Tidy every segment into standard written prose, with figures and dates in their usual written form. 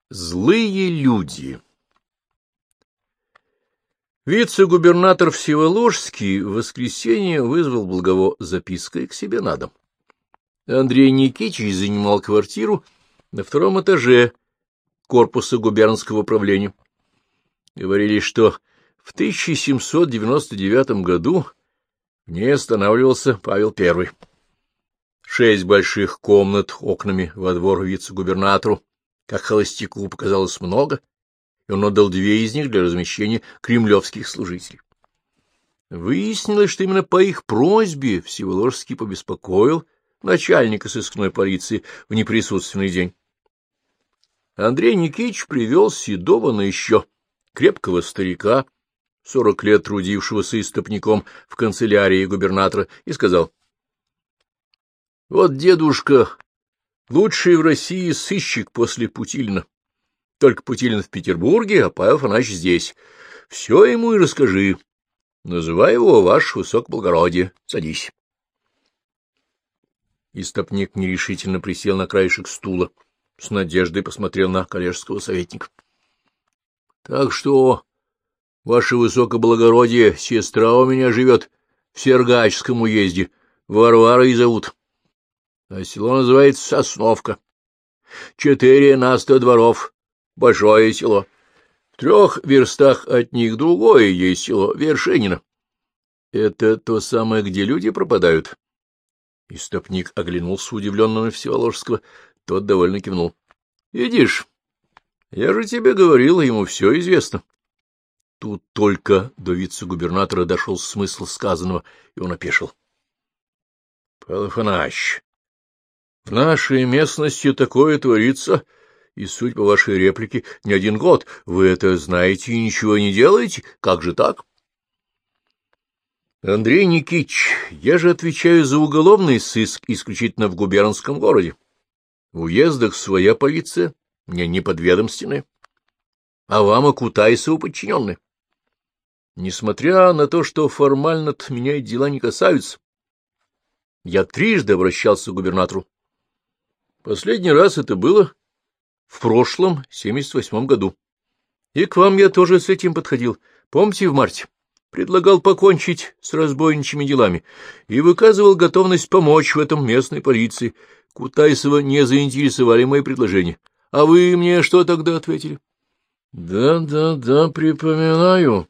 Злые люди. Вице-губернатор Всеволожский в воскресенье вызвал Благово запиской к себе на дом. Андрей Никитич занимал квартиру на втором этаже корпуса губернского управления. Говорили, что в 1799 году в ней останавливался Павел I. 6 больших комнат окнами во двор вице-губернатору, как холостяку, показалось много, и он отдал 2 из них для размещения кремлевских служителей. Выяснилось, что именно по их просьбе Всеволожский побеспокоил начальника сыскной полиции в неприсутственный день. Андрей Никитич привел седого, но еще крепкого старика, 40 лет трудившегося истопником в канцелярии губернатора, и сказал: — Вот, дедушка, лучший в России сыщик после Путилина. Только Путилин в Петербурге, а Павел Афанасьевич здесь. Все ему и расскажи. Называй его ваше высокоблагородие. Садись. Истопник нерешительно присел на краешек стула, с надеждой посмотрел на коллежского советника. — Так что, ваше высокоблагородие, сестра у меня живет в Сергачском уезде, Варварой зовут, а село называется Сосновка. 4 на 100 дворов, большое село. В 3 верстах от них другое есть село, Вершинино. Это то самое, где люди пропадают? Истопник оглянулся удивленно на Всеволожского, тот довольно кивнул. — Видишь, я же тебе говорил, ему все известно. Тут только до вице-губернатора дошел смысл сказанного, и он опешил. — Павел Афанасьевич, в нашей местности такое творится, и, суть по вашей реплике, не 1 год. Вы это знаете и ничего не делаете? Как же так? — Андрей Никитич, я же отвечаю за уголовный сыск исключительно в губернском городе. В уездах своя полиция, мне неподведомственная, а вам и Кутайсову подчиненные. Несмотря на то, что формально-то меня эти дела не касаются, я 3 обращался к губернатору. Последний раз это было в прошлом, 78 году. И к вам я тоже с этим подходил. Помните, в марте? Предлагал покончить с разбойничьими делами и выказывал готовность помочь в этом местной полиции. Кутайсова не заинтересовали мои предложения. А вы мне что тогда ответили? Да, припоминаю.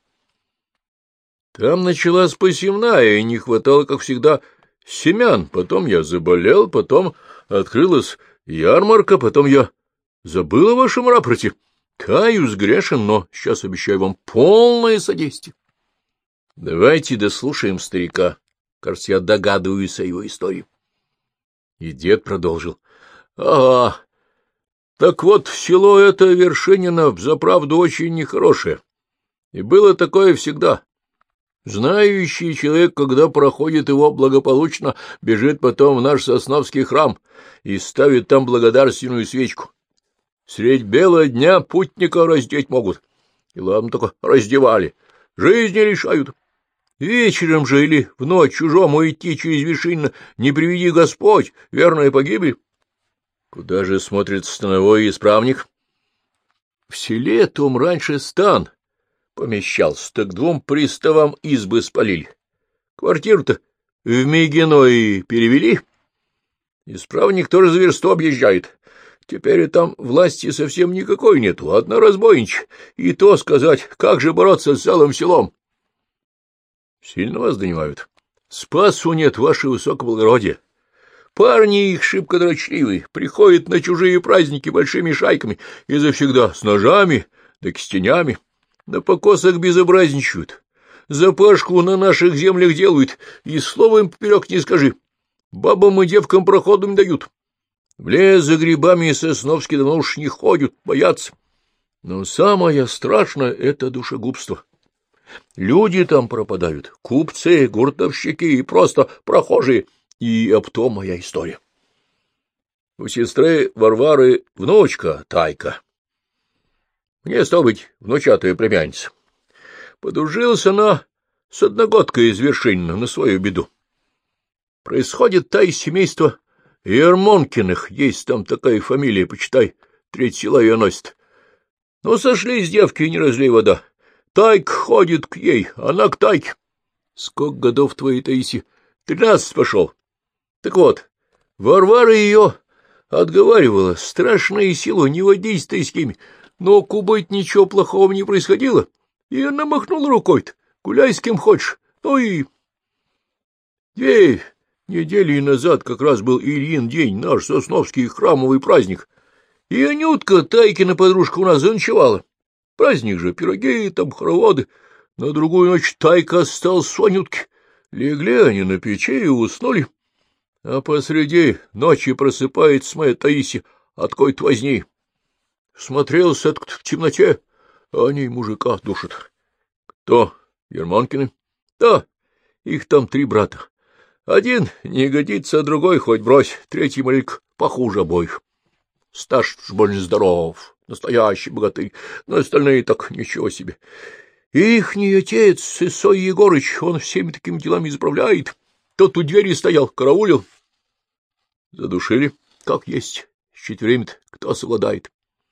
Там началась посевная, и не хватало, как всегда, семян. Потом я заболел, потом открылась ярмарка, потом я забыл о вашем рапорте. Каюсь, грешен, но сейчас обещаю вам полное содействие. Давайте дослушаем старика. Кажется, я догадываюсь о его истории. И дед продолжил. — Ага, так вот, село это Вершинино взаправду очень нехорошее. И было такое всегда. Знающий человек, когда проходит его благополучно, бежит потом в наш Сосновский храм и ставит там благодарственную свечку. Средь бела дня путника раздеть могут. И ладно только раздевали. Жизни лишают. Вечером же или в ночь чужому идти через Вершинино, не приведи Господь, верная погибель. Куда же смотрит становой исправник? В селе том раньше стан помещался, так 2 приставам избы спалили. Квартиру-то в Мигино перевели. Исправник тоже за версту объезжает. Теперь и там власти совсем никакой нету, одна разбойничья. И то сказать, как же бороться с целым селом? Сильно вас донимают? Спасу нет, ваше высокоблагородие. Парни их шибко дрочливые, приходят на чужие праздники большими шайками и завсегда с ножами да кистенями. На покосах безобразничают. Запашку на наших землях делают, и слова им поперек не скажи. Бабам и девкам проходу не дают. В лес за грибами и Сосновский давно уж не ходят, боятся. Но самое страшное — это душегубство. Люди там пропадают, купцы, гуртовщики и просто прохожие. И об том моя история. У сестры Варвары внучка Тайка. Мне, стало быть, внучатая племянница. Подружилась она с одногодкой из Вершинина на свою беду. Происходит та из семейства Ермонкиных, есть там такая фамилия, почитай, 3 села ее носит. Ну, сошлись девки, не разлей вода. Тайка ходит к ей, она к Тайке. Сколько годов твоей Таисе? 13 пошел. Так вот, Варвара ее отговаривала. Страшная сила, не водись ты с кем. Но кубыть ничего плохого не происходило. И она махнула рукой-то. Гуляй с кем хочешь. Ну и 2 недели назад как раз был Ильин день, наш сосновский храмовый праздник. И Анютка, Тайкина подружка, у нас заночевала. Праздник же, пироги, там хороводы. На другую ночь Тайка осталась с Анютки. Легли они на печи и уснули. А посреди ночи просыпается моя Таисия от какой-то возни. Смотрелся в темноте, а они мужика душат. Кто? Ермонкины? Да, их там 3 брата. Один не годится, а другой хоть брось, третий малик похуже обоих. Стаж уж больно здоров, настоящий богатырь, но остальные так ничего себе. Ихний отец, Исой Егорыч, он всеми такими делами заправляет. Тот у двери стоял, караулил. Задушили? Как есть. С четверыми-то кто совладает?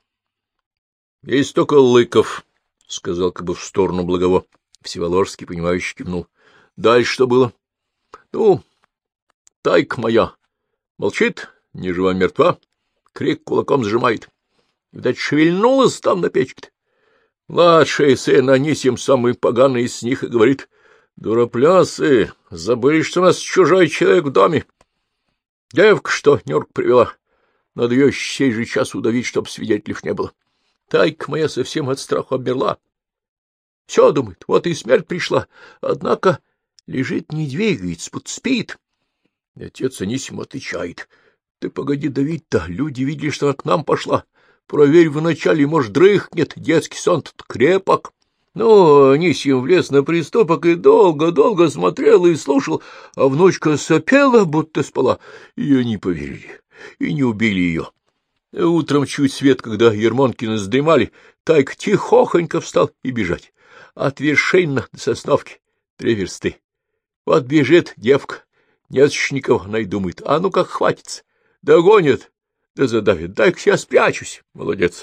Есть только Лыков, — сказал как бы в сторону Благово. Всеволожский, понимающий, кивнул. Дальше что было? Ну, Тайка моя. Молчит, ни жива, ни мертва. Крик кулаком сжимает. Видать, шевельнулась там на печке-то. Младший сын Анисим, самый поганый из них, и говорит: «Дуроплясы, забыли, что у нас чужой человек в доме. Девка, что Нюрка привела. Надо ее сей же час удавить, чтоб свидетелей не было. Тайка моя совсем от страха обмерла. Все, думает, вот и смерть пришла. Однако лежит, не двигается, будто спит». И отец Анисим отвечает: «Ты погоди давить-то, люди видели, что она к нам пошла. Проверь вначале, может, дрыхнет, детский сон тут крепок». Ну, Анисим влез на приступок и долго-долго смотрел и слушал, а внучка сопела, будто спала, и они поверили, и не убили ее. Утром чуть свет, когда Ермонкины сдремали, Тайка тихохонько встал и бежать. От Вершинина до Сосновки 3 версты. Вот бежит девка, нет ж никого, она и думает, а ну как хватится. Догонит, да задавит, дай-ка я спрячусь. Молодец.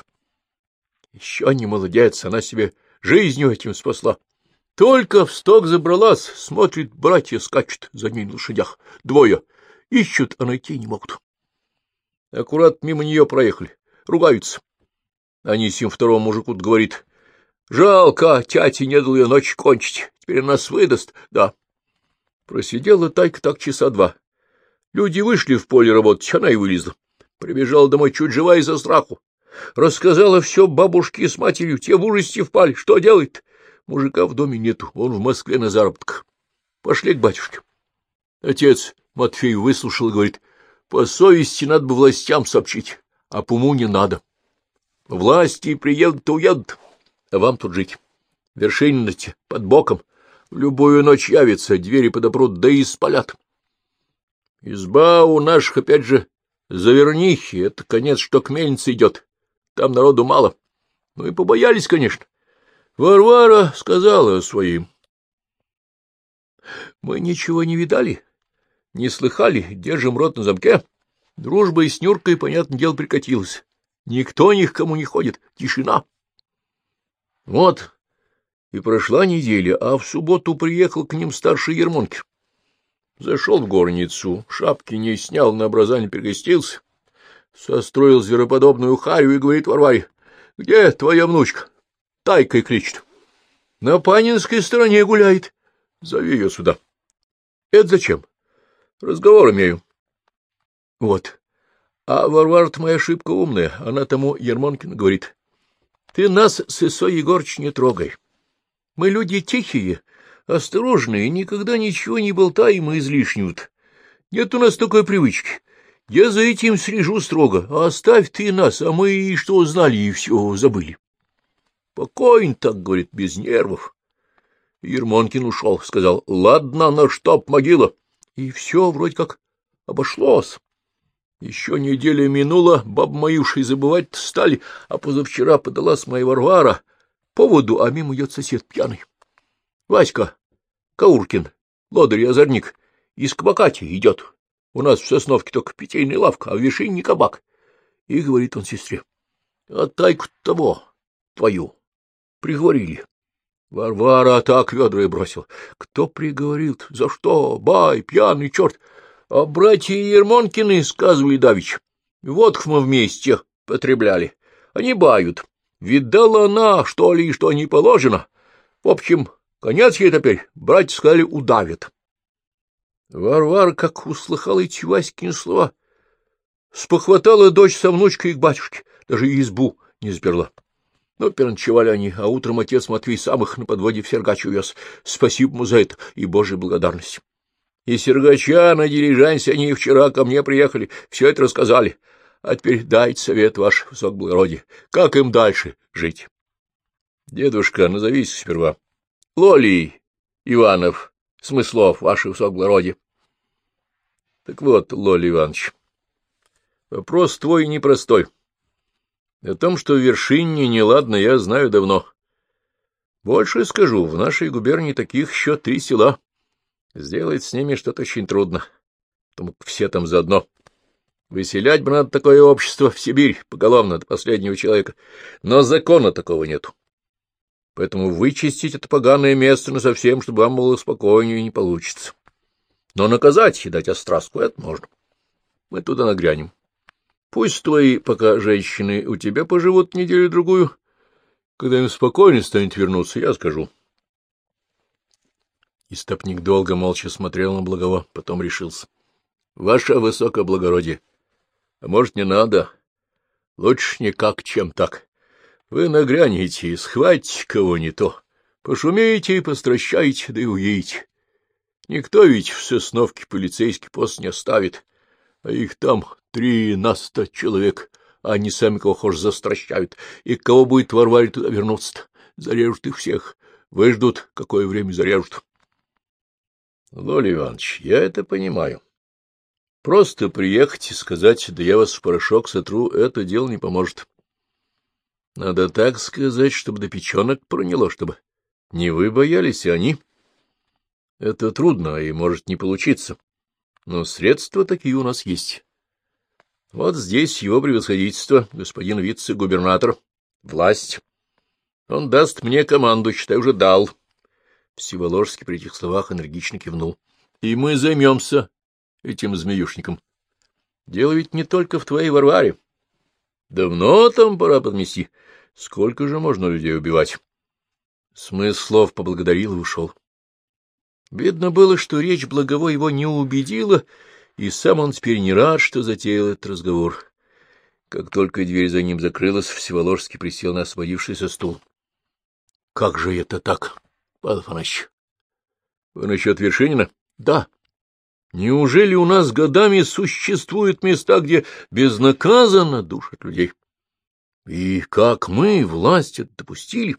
Еще не молодец, она себе жизнью этим спасла. Только в сток забралась, смотрит, братья скачут за ней на лошадях. 2 ищут, а найти не могут. Аккурат мимо нее проехали, ругаются. Анисим второму мужику говорит: жалко, тяте не дал ее ночь кончить, теперь она нас выдаст. Да. Просидела Тайка так часа 2. Люди вышли в поле работать, она и вылезла. Прибежала домой чуть живая из-за страху. Рассказала все бабушке с матерью, те в ужасе впали. Что делает? Мужика в доме нету, он в Москве на заработках. Пошли к батюшке. Отец Матфей выслушал и говорит: по совести надо бы властям сообщить, а по уму не надо. Власти приедут-то уедут, а вам тут жить. Вершинина-те под боком. В любую ночь явится, двери подопрут, да и спалят. Изба у наших, опять же, завернихи, это конец, что к мельнице идет. Там народу мало. Ну и побоялись, конечно. Варвара сказала своим. Мы ничего не видали, не слыхали, держим рот на замке. Дружба и с Нюркой, понятное дело, прекратилась. Никто ни к кому не ходит, тишина. Вот, и прошла неделя, а в субботу приехал к ним старший Ермонкин. Зашел в горницу, шапки не снял, на образа не перекрестился, состроил звероподобную харю и говорит Варваре: где твоя внучка? Тайкой кличет. На Панинской стороне гуляет. Зови ее сюда. Это зачем? Разговор имею. Вот. А Варвара-то моя шибко умная, она тому Ермонкину говорит: ты нас с Исой Егорыч не трогай. Мы люди тихие, осторожные, никогда ничего не болтаем излишнего. Нет у нас такой привычки. Я за этим слежу строго, а оставь ты нас, а мы и что узнали, и все забыли. Покойно так, говорит, без нервов. Ермонкин ушел, сказал: ладно, на чтоб могила. И все вроде как обошлось. Еще неделя минула, баб мои уж и забывать стали, а позавчера подалась моя Варвара по воду, а мимо идет сосед пьяный. Васька Кауркин, лодырь и озорник, из кабакати идет. У нас в Сосновке только питейная лавка, а в Вершине кабак. И говорит он сестре: а Тайку того, твою! Приговорили. Варвара так ведра и бросил. Кто приговорил-то? За что? Бай, пьяный черт! А братья Ермонкины, сказывали давеча, водку мы вместе потребляли. Они бают. Видала она, что ли, что не положено. В общем, конец ей теперь, братья сказали, удавят. Варвара, как услыхала эти Васькины слова, спохватала дочь со внучкой к батюшке, даже избу не сперла. Но переночевали они, а утром отец Матвей сам их на подводе в Сергач увез. Спасибо ему за это и Божьей благодарности. И Сергача на дилижансе они вчера ко мне приехали, все это рассказали. А теперь дайте совет, ваше высокоблагородие, как им дальше жить. Дедушка, назовись сперва. Лолий Иванов, Смыслов, ваше высокоблагородие. Так вот, Лолий Иванович, вопрос твой непростой. О том, что в Вершине неладно, я знаю давно. Больше скажу, в нашей губернии таких еще 3 села. Сделать с ними что-то очень трудно, потому как все там заодно. Выселять бы надо такое общество в Сибирь, поголовно, до последнего человека, но закона такого нету. Поэтому вычистить это поганое место насовсем, чтобы вам было спокойнее, не получится. Но наказать и дать острастку — это можно. Мы туда нагрянем. Пусть твои пока женщины у тебя поживут неделю-другую. Когда им спокойно станет вернуться, я скажу. Истопник долго молча смотрел на Благова, потом решился. — Ваше высокоблагородие, а может, не надо? Лучше никак, чем так. Вы нагрянете и схватите кого не то, пошумеете и постращаете, да и уедете. Никто ведь в Сосновке полицейский пост не оставит, а их там 300 человек, а они сами кого хочешь застращают, и кого будет Варваре туда вернуться-то? Зарежут их всех, выждут, какое время зарежут. Лолий Иванович, я это понимаю. Просто приехать и сказать, да я вас в порошок сотру, это дело не поможет. Надо так сказать, чтобы до печенок проняло, чтобы не вы боялись, а они. Это трудно и может не получиться, но средства такие у нас есть. Вот здесь его превосходительство, господин вице-губернатор, власть. Он даст мне команду, считай, уже дал. Всеволожский при этих словах энергично кивнул. И мы займемся этим змеюшником. Дело ведь не только в твоей Варваре. Давно там пора подмести. Сколько же можно людей убивать? Смыслов поблагодарил и ушел. Видно было, что речь Благовой его не убедила, и сам он теперь не рад, что затеял этот разговор. Как только дверь за ним закрылась, Всеволожский присел на освободившийся стул. — Как же это так, Павел Афанасьевич? — Вы насчет Вершинина? — Да. Неужели у нас годами существуют места, где безнаказанно душат людей? И как мы, власть, это допустили?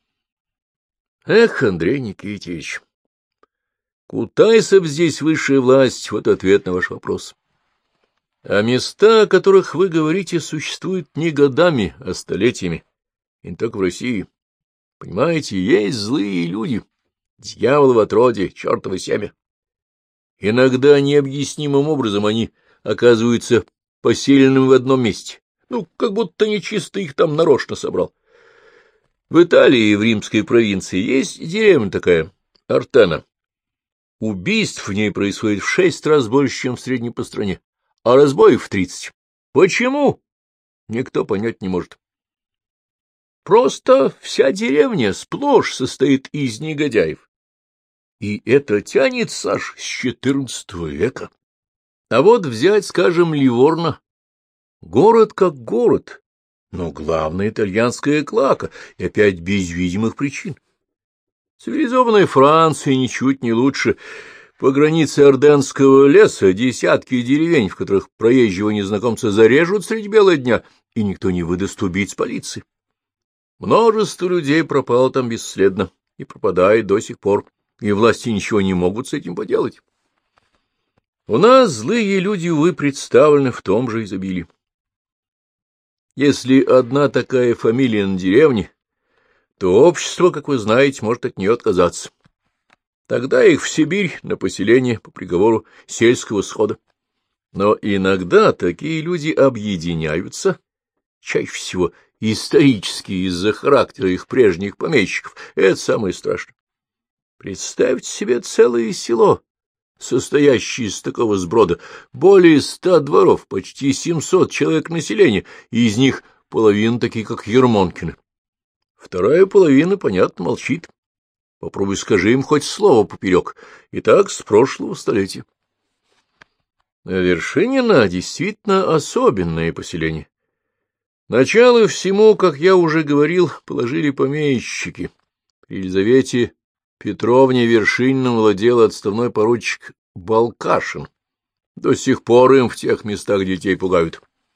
Эх, Андрей Никитич, Кутайсов здесь высшая власть, вот ответ на ваш вопрос. А места, о которых вы говорите, существуют не годами, а столетиями, и не только в России. Понимаете, есть злые люди, дьявол в отроде, чертово семя. Иногда необъяснимым образом они оказываются поселенными в одном месте, ну, как будто нечисто их там нарочно собрал. В Италии, в римской провинции, есть деревня такая, Артена. Убийств в ней происходит в 6 раз больше, чем в среднем по стране, а разбоев в 30. Почему? Никто понять не может. Просто вся деревня сплошь состоит из негодяев. И это тянется аж с XIV века. А вот взять, скажем, Ливорно. Город как город, но главная итальянская клака, и опять без видимых причин. Цивилизованная Франция ничуть не лучше. По границе Орденского леса десятки деревень, в которых проезжего незнакомца зарежут средь бела дня, и никто не выдаст убийц полиции. Множество людей пропало там бесследно и пропадает до сих пор, и власти ничего не могут с этим поделать. У нас злые люди, увы, представлены в том же изобилии. Если одна такая фамилия на деревне, то общество, как вы знаете, может от нее отказаться. Тогда их в Сибирь на поселение по приговору сельского схода. Но иногда такие люди объединяются, чаще всего исторические из-за характера их прежних помещиков. Это самое страшное. Представьте себе целое село, состоящее из такого сброда, более 100 дворов, почти 700 человек населения, и из них половина такие, как Ермонкины. Вторая половина, понятно, молчит. Попробуй скажи им хоть слово поперек. И так с прошлого столетия. Вершинина действительно особенное поселение. Начало всему, как я уже говорил, положили помещики. При Елизавете Петровне Вершининым владел отставной поручик Балкашин. До сих пор им в тех местах детей пугают.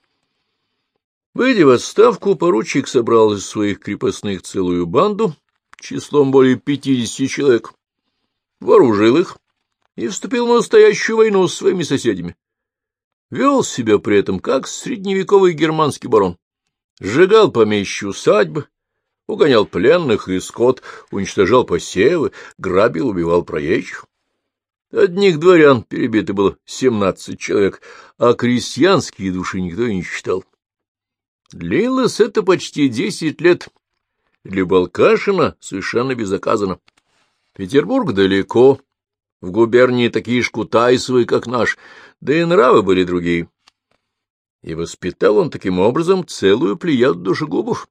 Выйдя в отставку, поручик собрал из своих крепостных целую банду, числом более 50 человек, вооружил их и вступил в настоящую войну с своими соседями. Вел себя при этом как средневековый германский барон. Сжигал помещичьи усадьбы, угонял пленных и скот, уничтожал посевы, грабил, убивал проезжих. Одних дворян перебито было 17 человек, а крестьянские души никто и не считал. Длилось это почти 10 лет. Для Балкашина совершенно безнаказанно. Петербург далеко, в губернии такие ж кутайсовые, как наш, да и нравы были другие. И воспитал он таким образом целую плеяду душегубов.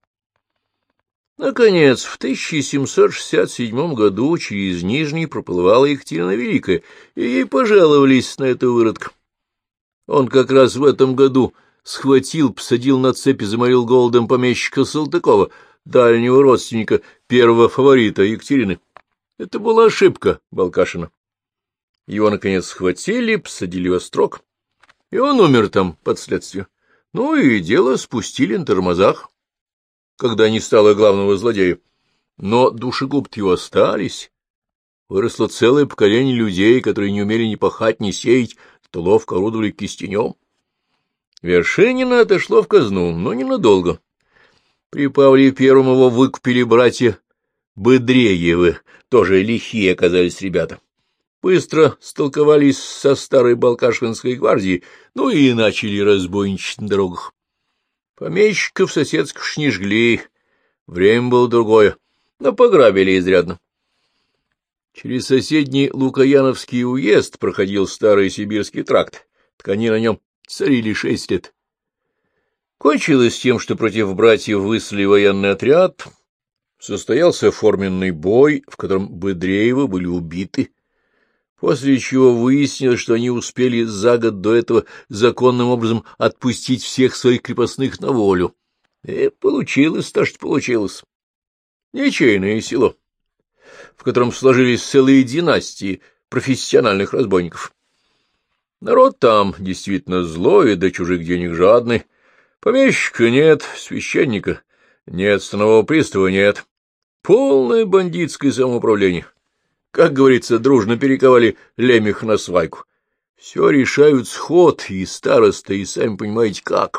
Наконец, в 1767 году через Нижний проплывала Екатерина Великая, и ей пожаловались на этого выродка. Он как раз в этом году схватил, посадил на цепь и заморил голодом помещика Салтыкова, дальнего родственника, первого фаворита Екатерины. Это была ошибка Балкашина. Его, наконец, схватили, посадили во строк, и он умер там под следствием. Ну и дело спустили на тормозах, когда не стало главного злодея. Но душегуб-то его остались. Выросло целое поколение людей, которые не умели ни пахать, ни сеять, то ловко орудовали кистенем. Вершинина отошло в казну, но ненадолго. При Павле Первом его выкупили братья Быдреевы, тоже лихие оказались ребята. Быстро столковались со старой Балкашинской гвардией, ну и начали разбойничать на дорогах. Помещиков соседских ж не жгли, время было другое, но пограбили изрядно. Через соседний Лукояновский уезд проходил старый сибирский тракт, так они на нем царили 6 лет. Кончилось тем, что против братьев выслали военный отряд, состоялся форменный бой, в котором Быдреевы были убиты, после чего выяснилось, что они успели за год до этого законным образом отпустить всех своих крепостных на волю. И получилось то, что получилось. Ничейное село, в котором сложились целые династии профессиональных разбойников. Народ там действительно злой и до чужих денег жадный. Помещика нет, священника нет, станового пристава нет. Полное бандитское самоуправление. Как говорится, дружно перековали лемех на свайку. Все решают сход, и староста, и сами понимаете, как.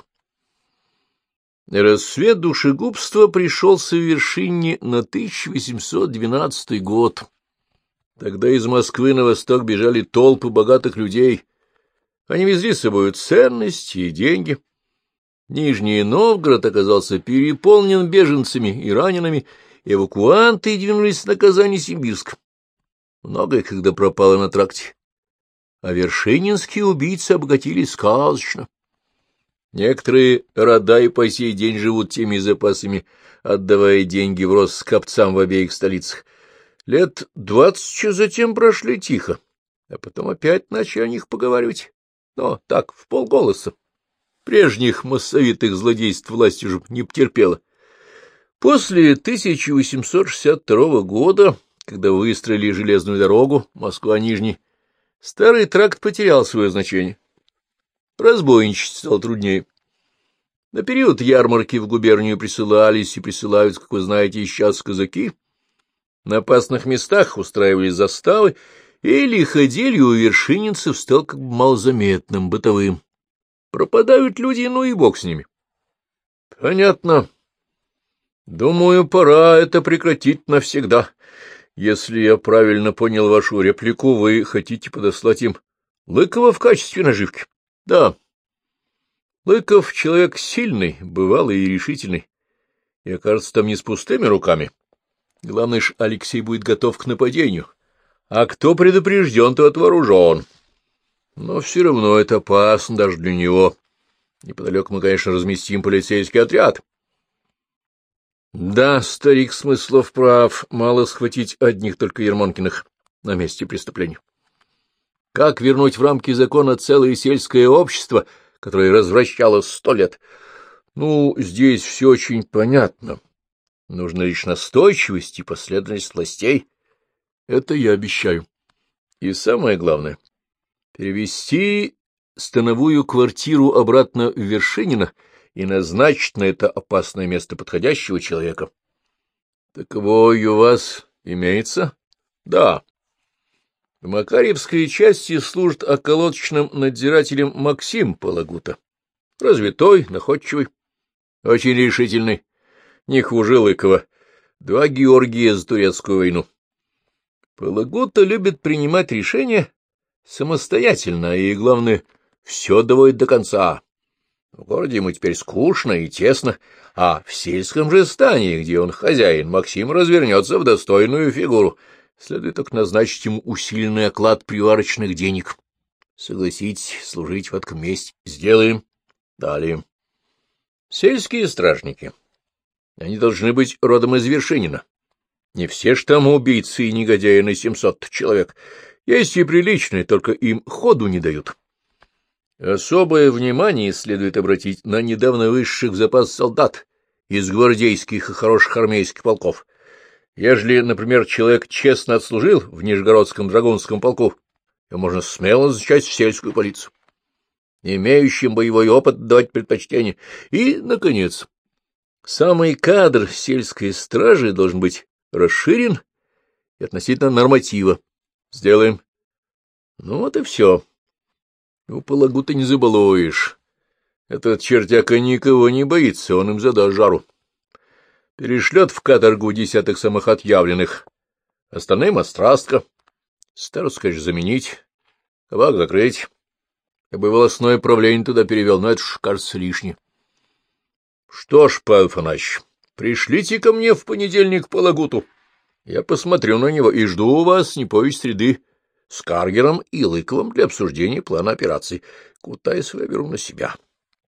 Рассвет душегубства пришелся в Вершине на 1812 год. Тогда из Москвы на восток бежали толпы богатых людей. Они везли с собой ценности и деньги. Нижний Новгород оказался переполнен беженцами и ранеными, эвакуанты двинулись на Казань-Сибирск. Многое когда пропало на тракте, а вершининские убийцы обогатились сказочно. Некоторые рода и по сей день живут теми запасами, отдавая деньги в рост скопцам в обеих столицах. Лет 20 затем прошли тихо, а потом опять начали о них поговаривать, но так, вполголоса. Прежних массовитых злодейств власть уже не потерпела. После 1862 года, когда выстроили железную дорогу Москва-Нижний, старый тракт потерял свое значение. Разбойничать стало труднее. На период ярмарки в губернию присылались и присылаются, как вы знаете, сейчас казаки. На опасных местах устраивались заставы, и лиходелье у вершининцев стал как бы малозаметным, бытовым. Пропадают люди, ну и бог с ними. Понятно. Думаю, пора это прекратить навсегда. Если я правильно понял вашу реплику, вы хотите подослать им Лыкова в качестве наживки? Да. Лыков — человек сильный, бывалый и решительный. и окажется там не с пустыми руками. Главное ж, Алексей будет готов к нападению. А кто предупрежден, тот вооружен. Но все равно это опасно даже для него. Неподалеку мы, конечно, разместим полицейский отряд. Да, старик Смыслов прав, мало схватить одних только Ермонкиных на месте преступления. Как вернуть в рамки закона целое сельское общество, которое развращалось 100 лет? Ну, здесь все очень понятно. Нужна лишь настойчивость и последовательность властей. Это я обещаю. И самое главное — перевести становую квартиру обратно в Вершинина и назначить на это опасное место подходящего человека. Таковой у вас имеется? Да. В Макарьевской части служит околоточным надзирателем Максим Палагута. Развитой, находчивый, очень решительный, не хуже Лыкова. 2 Георгия за турецкую войну. Палагута любит принимать решения самостоятельно и, главное, все доводит до конца. В городе ему теперь скучно и тесно, а в сельском же стане, где он хозяин, Максим развернется в достойную фигуру. Следует только назначить ему усиленный оклад приварочных денег. Согласитесь служить в этом месте. Сделаем. Далее. Сельские стражники. Они должны быть родом из Вершинина. Не все ж там убийцы и негодяи на 700 человек. Есть и приличные, только им ходу не дают. Особое внимание следует обратить на недавно вышедших в запас солдат из гвардейских и хороших армейских полков. Ежели, например, человек честно отслужил в Нижегородском драгунском полку, его можно смело назначать в сельскую полицию. Имеющим боевой опыт давать предпочтение. И, наконец, самый кадр сельской стражи должен быть расширен и относительно норматива. Сделаем. Ну вот и все. У Палагута не забалуешь. Этот чертяка никого не боится, он им задаст жару. Перешлет в каторгу 10 самых отъявленных. Остальным острастка. Старосту, конечно, заменить. Кабак закрыть. Я бы волосное правление туда перевел, но это ж, кажется, лишнее. Что ж, Павел Афанасьевич, пришлите ко мне в понедельник Палагуту. Я посмотрю на него и жду вас не позже среды с Каргером и Лыковым для обсуждения плана операции. Кутайсова я беру на себя.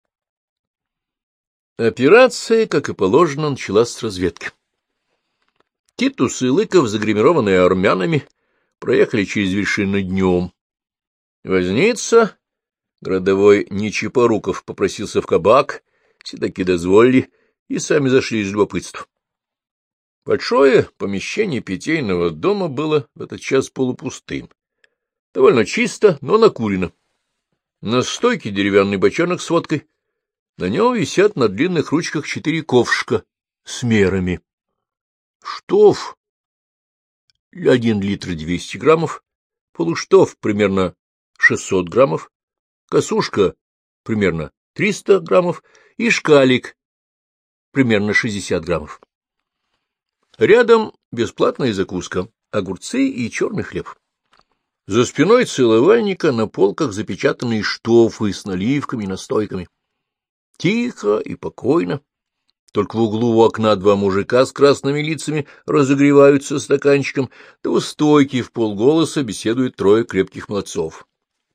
Операция, как и положено, началась с разведки. Титус и Лыков, загримированные армянами, проехали через Вершину днем. Возница, городовой Нечипоруков, попросился в кабак, все таки дозволили и сами зашли из любопытства. Большое помещение питейного дома было в этот час полупустым. Довольно чисто, но накурено. На стойке деревянный бочонок с водкой. На нем висят на длинных ручках 4 ковшика с мерами. Штоф 1 литр 200 граммов, полуштоф примерно 600 граммов, косушка примерно 300 граммов и шкалик примерно 60 граммов. Рядом бесплатная закуска, огурцы и черный хлеб. За спиной целовальника на полках запечатанные штофы с наливками и настойками. Тихо и покойно. Только в углу у окна 2 мужика с красными лицами разогреваются стаканчиком, да у стойки вполголоса беседуют 3 крепких молодцов.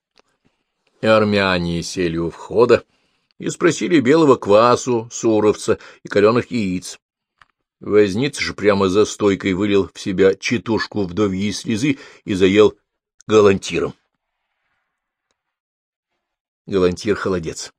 Армяне сели у входа и спросили белого квасу, суровца и каленых яиц. Возница же прямо за стойкой вылил в себя читушку вдовьей слезы и заел галантиром. Галантир — холодец.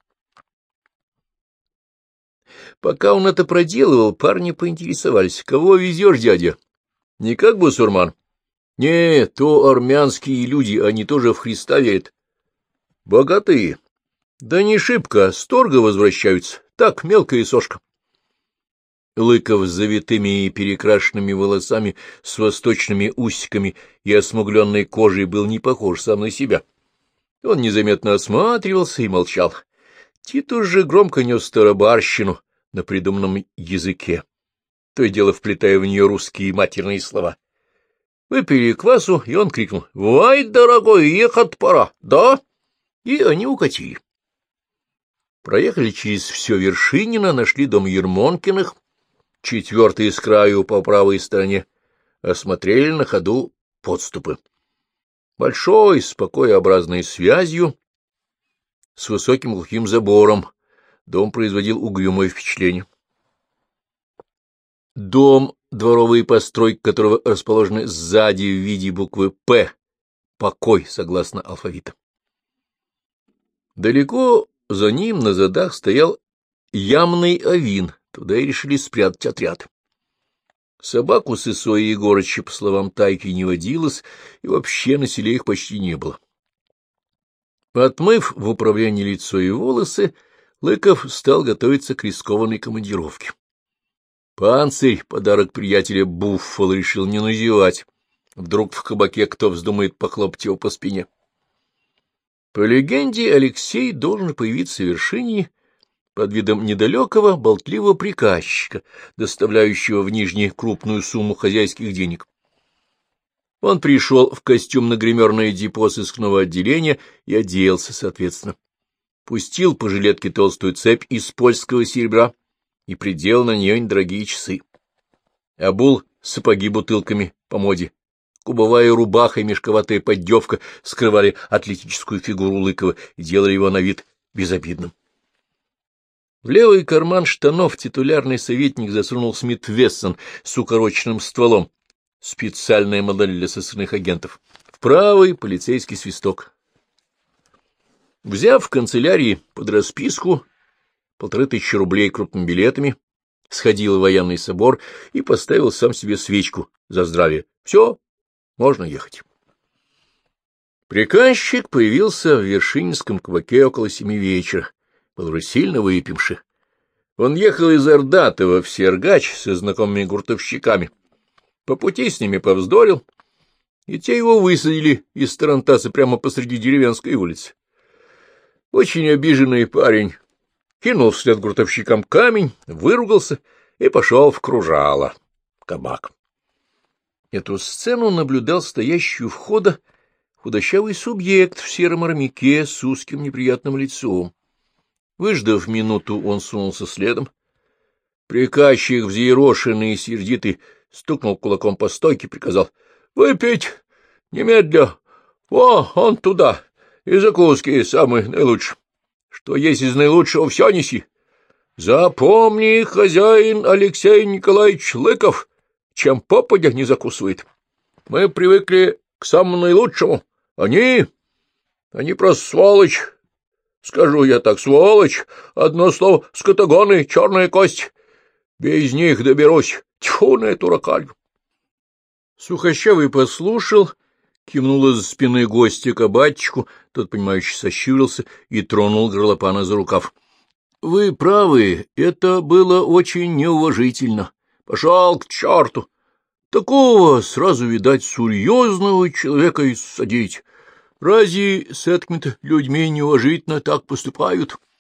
Пока он это проделывал, парни поинтересовались: кого везешь, дядя? Не как бусурман? Не, то армянские люди, они тоже в Христа верят. Богатые. Да не шибко, с торга возвращаются. Так, мелкая сошка. Лыков с завитыми и перекрашенными волосами, с восточными усиками и осмугленной кожей был не похож сам на себя. Он незаметно осматривался и молчал. Титус же громко нес старобарщину на придуманном языке, то и дело вплетая в нее русские матерные слова. Выпили квасу, и он крикнул: «Вай, дорогой, ехать пора, да?» И они укатили. Проехали через все Вершинино, нашли дом Ермонкиных, четвертый с краю по правой стороне, осмотрели на ходу подступы. Большой, с покоеобразной связью, с высоким глухим забором, дом производил угрюмое впечатление. Дом, дворовые постройки которого расположены сзади в виде буквы «П», покой, согласно алфавиту. Далеко за ним на задах стоял ямный авин, туда и решили спрятать отряд. Собаку с Исой и Егорыча, по словам Тайки, не водилось, и вообще на селе их почти не было. Отмыв в управлении лицо и волосы, Лыков стал готовиться к рискованной командировке. Панцирь, подарок приятеля Буффало, решил не надевать. Вдруг в кабаке кто вздумает похлопать его по спине. По легенде, Алексей должен появиться в Вершине под видом недалекого, болтливого приказчика, доставляющего в Нижний крупную сумму хозяйских денег. Он пришел в костюм на гримерное депо сыскного отделения и оделся соответственно. Пустил по жилетке толстую цепь из польского серебра и придел на нее недорогие часы. Обул сапоги бутылками по моде. Кубовая рубаха и мешковатая поддевка скрывали атлетическую фигуру Лыкова и делали его на вид безобидным. В левый карман штанов титулярный советник засунул Смит Вессон с укороченным стволом, специальная модель для сыскных агентов, в правый полицейский свисток. Взяв в канцелярии под расписку 1500 рублей крупными билетами, сходил в военный собор и поставил сам себе свечку за здравие. Все, можно ехать. Приказчик появился в Вершининском кабаке около 7 вечера. Был уже сильно выпивший. Он ехал из Ордатова в Сергач со знакомыми гуртовщиками. По пути с ними повздорил, и те его высадили из тарантаса прямо посреди деревенской улицы. Очень обиженный парень кинул вслед гуртовщикам камень, выругался и пошел в кружало, в кабак. Эту сцену наблюдал стоящий у входа худощавый субъект в сером армяке с узким неприятным лицом. Выждав минуту, он сунулся следом. Приказчик, взъерошенный и сердитый, стукнул кулаком по стойке, приказал: — Выпить немедля! Во, он туда! И закуски самые наилучшие. Что есть из наилучшего, все неси. Запомни, хозяин Алексей Николаевич Лыков, чем попадя не закусывает. Мы привыкли к самому наилучшему. Они просто сволочь. Скажу я так, сволочь. Одно слово — скотогоны, черная кость. Без них доберусь. Тьфу на эту ракалью. Сухощавый послушал, кивнул из-за спины гостя кабачку, тот, понимающе сощурился и тронул горлопана за рукав. — Вы правы, это было очень неуважительно. Пошел к черту. Такого сразу, видать, серьезного человека и садить. Разве с этими-то людьми неуважительно так поступают?